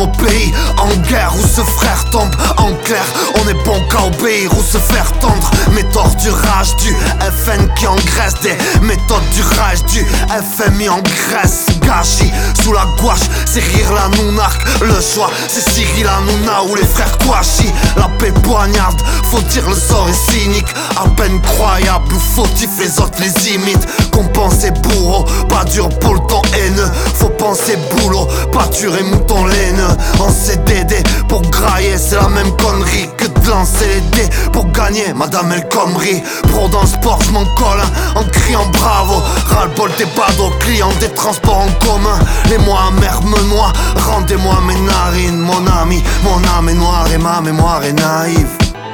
mon pays en guerre où ce frère tombe. En clair, on est bon qu'à obéir ou se faire tendre. Méthode du rage du FN qui engraisse. Des méthodes du rage du FMI en Grèce. Gâchis sous la gouache, c'est rire la nounarque. Le choix, c'est Cyril Hanouna ou les frères Kouachi. La paix poignarde, faut dire le sort est cynique. À peine croyable ou fautif, les autres les imitent. Compenser bourreau, pas dur pour le temps haineux. Faut penser boulot, pas tuer mouton laineux. En CDD, pour grailler, c'est la même connerie que de lancer les dés pour gagner, Madame El Khomri. Pro dans le sport, je m'en colle en criant bravo. Ras-le-bol des badauds, clients des transports en commun. Les mois amers me noient, rendez-moi mes narines. Mon ami, mon âme est noire et ma mémoire est naïve.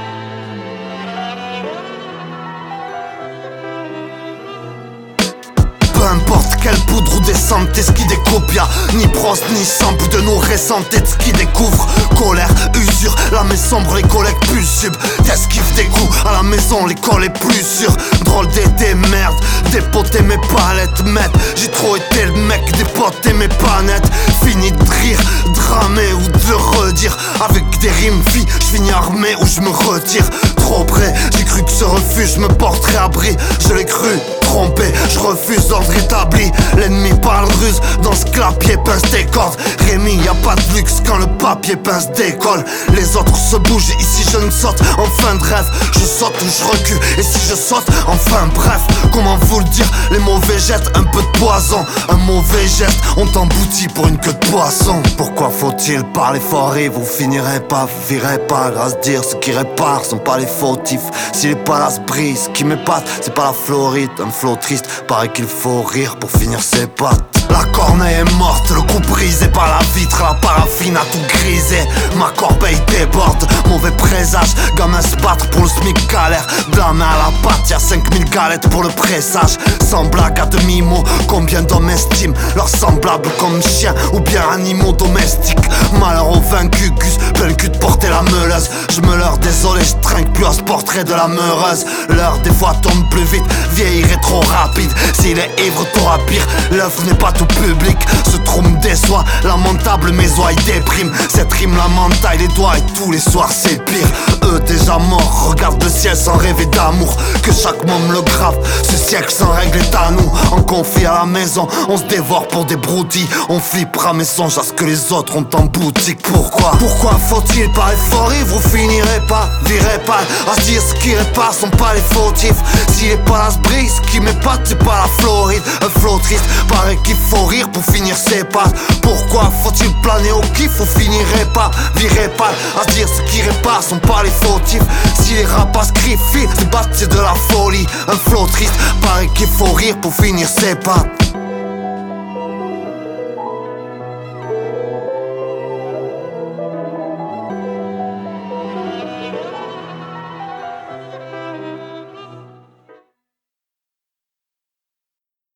Peu importe quelle poudre ou des santé, ce qui découpe, y'a ni brosse ni sample de nos récentes têtes, ce qui découvre. Colère, usure, la main sombre, les collègues plus sub. T'esquives des coups, à la maison l'école est plus sûre. Drôle d'été, merde, dépoter mes palettes, mec. J'ai trop été le mec, dépoter mes panettes. Fini de rire, dramer ou de le redire. Avec des rimes, vie, j'finis armé ou je me retire. Trop près, j'ai cru que ce refuge me porterait abri. Je l'ai cru, trompé, je refuse d'ordre établi. L'ennemi parle ruse, dans ce clapier pince des cordes. Rémi, y a pas de luxe quand le papier pince décolle. Les autres se bougent, ici je ne saute en fin de rêve. Je saute ou je recule, et si je saute, enfin bref. Comment vous le dire, les mauvais jettent un peu de poison. Un mauvais geste, on t'emboutit pour une queue de poisson. Pourquoi faut-il parler fort et vous finirez pas, vous virez pas. Grâce dire, ceux qui réparent sont pas les fautifs. Si les palaces brisent, ce qui m'épate, c'est pas la Floride. Un flot triste, paraît qu'il faut rire pour finir ses pattes. La corneille est morte, le cou brisé par la vitre. La paraffine a tout grisé, ma corbeille déborde. Mauvais présage, gamin se battre pour le SMIC galère. De la main à la patte, y'a 5000 galettes pour le pressage. Sans blague à demi-mot, combien d'hommes estiment leurs semblables comme chiens ou bien animaux domestiques. Malheur aux vaincus, Gus, plein le cul de porter la meuleuse. Je me leurre, désolé, je trinque plus à ce portrait de la meureuse. L'heure des fois tombe plus vite, vieillir est trop rapide. S'il est ivre, t'auras pire, l'œuvre n'est pas tout public. Ce trou me déçoit, lamentable mes oies dépriment. Cette rime lamentaille les doigts et tous les soirs c'est pire. Eux déjà morts, regardent le ciel sans rêver d'amour. Que chaque mot me le grave, ce siècle sans règle est à nous. En conflit à la maison, on se dévore pour des broutilles. On flippera mes songes à ce que les autres ont en boutique. Pourquoi faut-il par euphorie, vous finirez pas, virez pas. À se dire ce qui répare sont pas les fautifs. Si les palaces brisent, ce qui m'épate c'est pas la Floride. Un flot triste, paraît qu'il faut rire pour finir ses pattes. Pourquoi faut-il planer au kiff, vous finirez pas, virez pas. À se dire ce qui répare sont pas les fautifs. Si les rapaces crient se battent c'est de la folie. Un flot triste, paraît qu'il faut rire pour finir ses pattes.